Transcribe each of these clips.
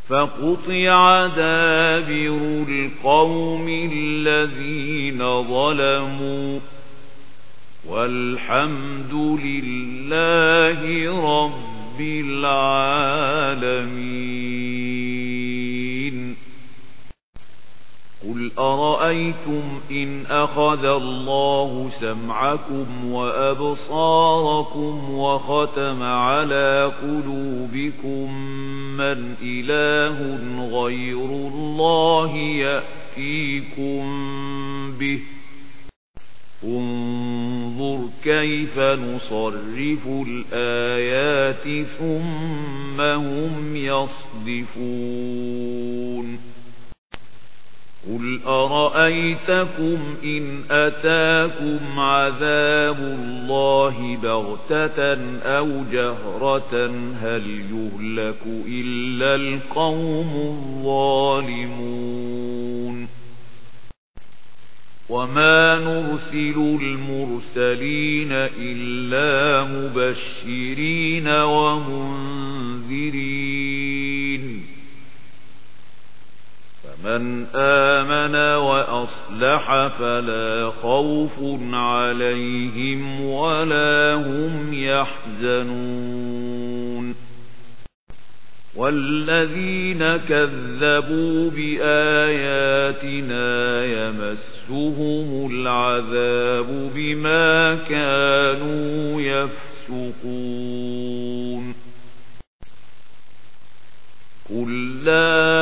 فقطع دابر القوم الذين ظلموا والحمد لله رب العالمين. قل أرأيتم إن أخذ الله سمعكم وأبصاركم وختم على قلوبكم من إله غير الله يأتيكم به انظر كيف نصرف الآيات ثم هم يصدفون. قل أرأيتكم إن أتاكم عذاب الله بغتة أو جهرة هل يهلك إلا القوم الظالمون. وما نرسل المرسلين إلا مبشرين ومنذرين فمن آمن وأصلح فلا خوف عليهم ولا هم يحزنون. والذين كذبوا بآياتنا يمسهم العذاب بما كانوا يفسقون. قل لا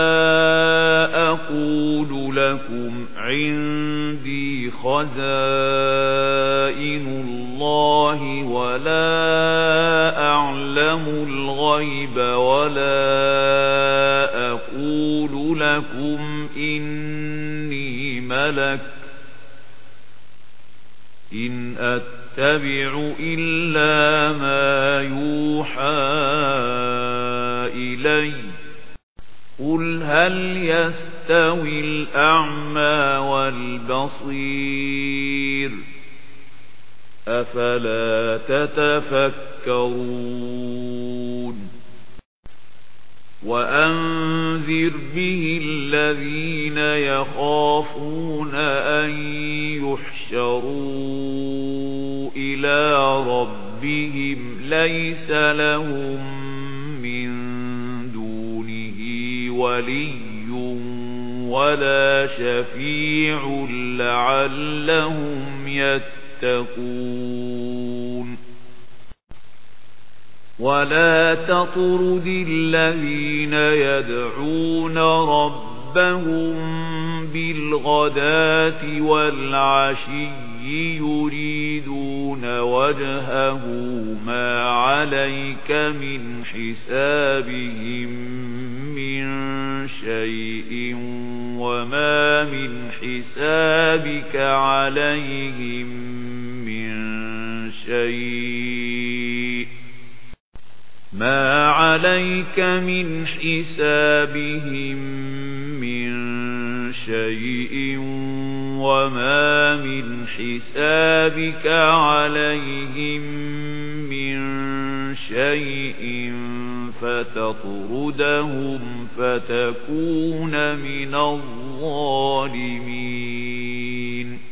أقول لكم عندي خزائن الله ولا أعلم الغيب ولا أقول لكم إني ملك إن أتبع إلا ما يوحى إلي. قل هل يستوي الأعمى والبصير أفلا تتفكرون. وأنذر به الذين يخافون أن يحشروا إلى ربهم ليس لهم ولي ولا شفيع لعلهم يتقون. ولا تطرد الذين يدعون ربهم بالغداة والعشي يريدون وجهه ما عليك من حسابهم من شيء وما من حسابك عليهم من شيء ما عليك من حسابهم من شيء وما من حسابك عليهم من شيء فتطردهم فتكون من الظالمين.